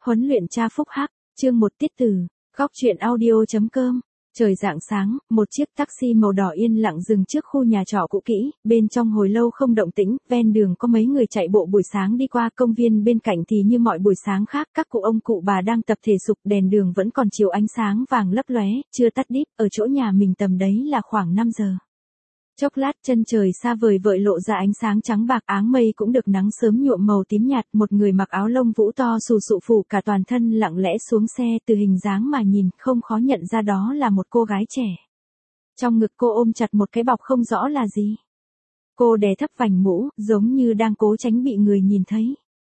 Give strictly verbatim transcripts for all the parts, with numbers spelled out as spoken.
Huấn luyện cha phúc hắc, chương một tiết từ, góc truyện audio.com. Trời rạng sáng, một chiếc taxi màu đỏ yên lặng dừng trước khu nhà trọ cũ kỹ, bên trong hồi lâu không động tĩnh, ven đường có mấy người chạy bộ buổi sáng đi qua, công viên bên cạnh thì như mọi buổi sáng khác, các cụ ông cụ bà đang tập thể dục, đèn đường vẫn còn chiếu ánh sáng vàng lấp lóe, chưa tắt đít, ở chỗ nhà mình tầm đấy là khoảng năm giờ. Chốc lát chân trời xa vời vợi lộ ra ánh sáng trắng bạc, áng mây cũng được nắng sớm nhuộm màu tím nhạt, một người mặc áo lông vũ to xù xụ phủ cả toàn thân lặng lẽ xuống xe, từ hình dáng mà nhìn không khó nhận ra đó là một cô gái trẻ. Trong ngực cô ôm chặt một cái bọc không rõ là gì. Cô đè thấp vành mũ, giống như đang cố tránh bị người nhìn thấy.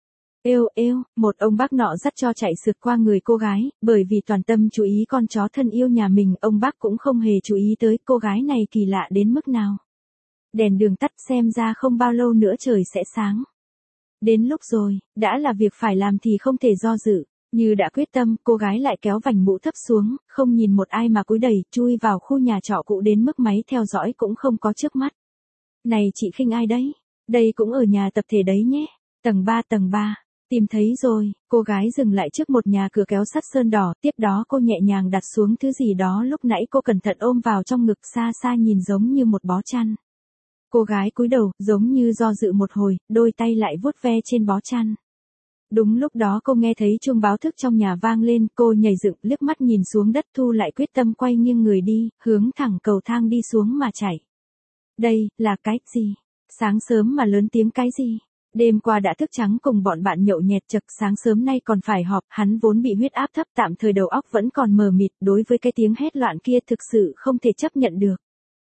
Êu êu, một ông bác nọ dắt cho chạy sượt qua người cô gái, bởi vì toàn tâm chú ý con chó thân yêu nhà mình, ông bác cũng không hề chú ý tới cô gái này kỳ lạ đến mức nào. Đèn đường tắt, xem ra không bao lâu nữa trời sẽ sáng. Đến lúc rồi, đã là việc phải làm thì không thể do dự. Như đã quyết tâm, cô gái lại kéo vành mũ thấp xuống, không nhìn một ai mà cúi đầy, chui vào khu nhà trọ cũ đến mức máy theo dõi cũng không có trước mắt. Này chị khinh ai đấy? Đây cũng ở nhà tập thể đấy nhé. Tầng ba tầng ba. Tìm thấy rồi, cô gái dừng lại trước một nhà cửa kéo sắt sơn đỏ, tiếp đó cô nhẹ nhàng đặt xuống thứ gì đó lúc nãy cô cẩn thận ôm vào trong ngực, xa xa nhìn giống như một bó chăn. Cô gái cúi đầu, giống như do dự một hồi, đôi tay lại vuốt ve trên bó chăn. Đúng lúc đó cô nghe thấy chuông báo thức trong nhà vang lên, cô nhảy dựng, liếc mắt nhìn xuống đất, thu lại quyết tâm, quay nghiêng người đi, hướng thẳng cầu thang đi xuống mà chạy. Đây, là cái gì? Sáng sớm mà lớn tiếng cái gì? Đêm qua đã thức trắng cùng bọn bạn nhậu nhẹt chật, sáng sớm nay còn phải họp, hắn vốn bị huyết áp thấp, tạm thời đầu óc vẫn còn mờ mịt, đối với cái tiếng hét loạn kia thực sự không thể chấp nhận được.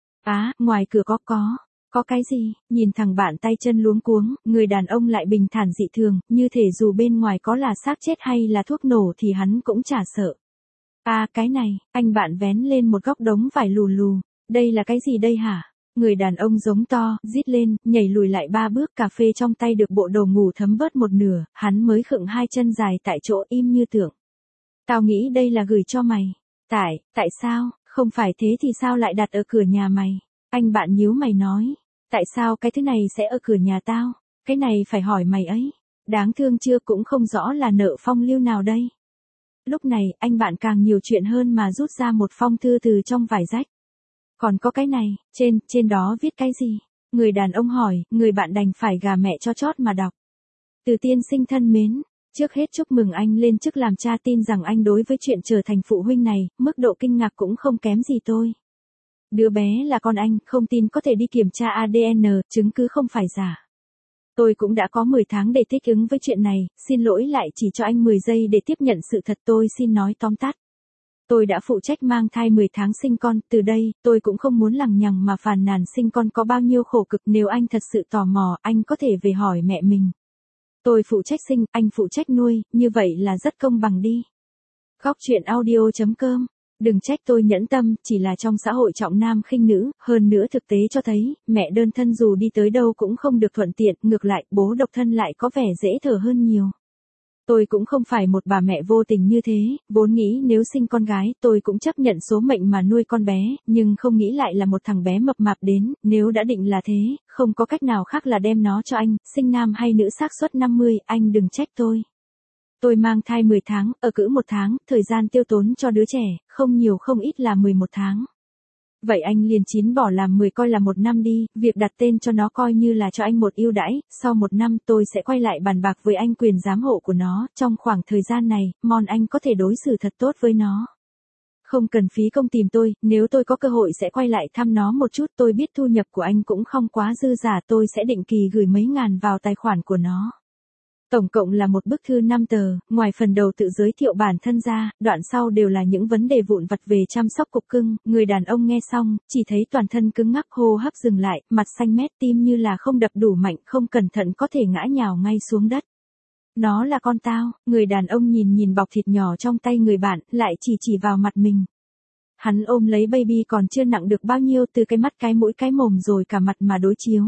Á, à, ngoài cửa có có, có cái gì? Nhìn thằng bạn tay chân luống cuống, người đàn ông lại bình thản dị thường, như thể dù bên ngoài có là xác chết hay là thuốc nổ thì hắn cũng chả sợ. À, cái này, anh bạn vén lên một góc đống vải lù lù, đây là cái gì đây hả? Người đàn ông giống to, rít lên, nhảy lùi lại ba bước, cà phê trong tay được bộ đồ ngủ thấm bớt một nửa, hắn mới khựng hai chân dài tại chỗ, im như tưởng. Tao nghĩ đây là gửi cho mày. Tại, tại sao, không phải thế thì sao lại đặt ở cửa nhà mày? Anh bạn nhíu mày nói, tại sao cái thứ này sẽ ở cửa nhà tao? Cái này phải hỏi mày ấy. Đáng thương chưa, cũng không rõ là nợ phong lưu nào đây. Lúc này, anh bạn càng nhiều chuyện hơn mà rút ra một phong thư từ trong vải rách. Còn có cái này, trên, trên đó viết cái gì? Người đàn ông hỏi, người bạn đành phải gà mẹ cho chót mà đọc. Từ tiên sinh thân mến, trước hết chúc mừng anh lên chức làm cha, tin rằng anh đối với chuyện trở thành phụ huynh này, mức độ kinh ngạc cũng không kém gì tôi. Đứa bé là con anh, không tin có thể đi kiểm tra a đê en, chứng cứ không phải giả. Tôi cũng đã có mười tháng để thích ứng với chuyện này, xin lỗi lại chỉ cho anh mười giây để tiếp nhận sự thật, tôi xin nói tóm tắt. Tôi đã phụ trách mang thai mười tháng sinh con, từ đây, tôi cũng không muốn lằng nhằng mà phàn nàn sinh con có bao nhiêu khổ cực, nếu anh thật sự tò mò, anh có thể về hỏi mẹ mình. Tôi phụ trách sinh, anh phụ trách nuôi, như vậy là rất công bằng đi. Góc truyện audio.com. Đừng trách tôi nhẫn tâm, chỉ là trong xã hội trọng nam khinh nữ, hơn nữa thực tế cho thấy, mẹ đơn thân dù đi tới đâu cũng không được thuận tiện, ngược lại, bố độc thân lại có vẻ dễ thở hơn nhiều. Tôi cũng không phải một bà mẹ vô tình như thế, vốn nghĩ nếu sinh con gái, tôi cũng chấp nhận số mệnh mà nuôi con bé, nhưng không nghĩ lại là một thằng bé mập mạp đến, nếu đã định là thế, không có cách nào khác là đem nó cho anh, sinh nam hay nữ xác suất năm mươi, anh đừng trách tôi. Tôi mang thai mười tháng, ở cữ một tháng, thời gian tiêu tốn cho đứa trẻ, không nhiều không ít là mười một tháng. Vậy anh liền chín bỏ làm mười coi là một năm đi, việc đặt tên cho nó coi như là cho anh một ưu đãi, sau một năm tôi sẽ quay lại bàn bạc với anh quyền giám hộ của nó, trong khoảng thời gian này, mong anh có thể đối xử thật tốt với nó. Không cần phí công tìm tôi, nếu tôi có cơ hội sẽ quay lại thăm nó một chút, tôi biết thu nhập của anh cũng không quá dư giả, tôi sẽ định kỳ gửi mấy ngàn vào tài khoản của nó. Tổng cộng là một bức thư năm tờ, ngoài phần đầu tự giới thiệu bản thân ra, đoạn sau đều là những vấn đề vụn vặt về chăm sóc cục cưng. Người đàn ông nghe xong, chỉ thấy toàn thân cứng ngắc, hô hấp dừng lại, mặt xanh mét, tim như là không đập đủ mạnh, không cẩn thận có thể ngã nhào ngay xuống đất. Nó là con tao, người đàn ông nhìn nhìn bọc thịt nhỏ trong tay người bạn, lại chỉ chỉ vào mặt mình. Hắn ôm lấy baby còn chưa nặng được bao nhiêu, từ cái mắt cái mũi cái mồm rồi cả mặt mà đối chiếu.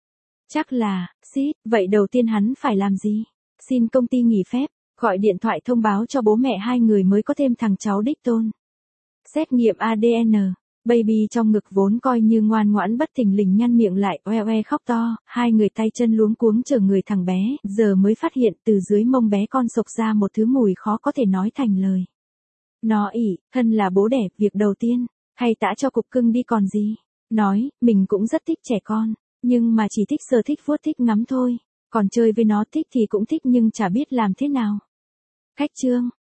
Chắc là, xít, vậy đầu tiên hắn phải làm gì? Xin công ty nghỉ phép, gọi điện thoại thông báo cho bố mẹ hai người mới có thêm thằng cháu đích tôn. Xét nghiệm a đê en, Baby trong ngực vốn coi như ngoan ngoãn bất thình lình nhăn miệng lại oe oe khóc to, hai người tay chân luống cuống chờ người thằng bé, giờ mới phát hiện từ dưới mông bé con sộc ra một thứ mùi khó có thể nói thành lời. Nó ỉ, thân là bố đẻ, việc đầu tiên, hay tã cho cục cưng đi còn gì. Nói, mình cũng rất thích trẻ con, nhưng mà chỉ thích sờ thích vuốt thích ngắm thôi, còn chơi với nó thích thì cũng thích nhưng chả biết làm thế nào. Khách trương.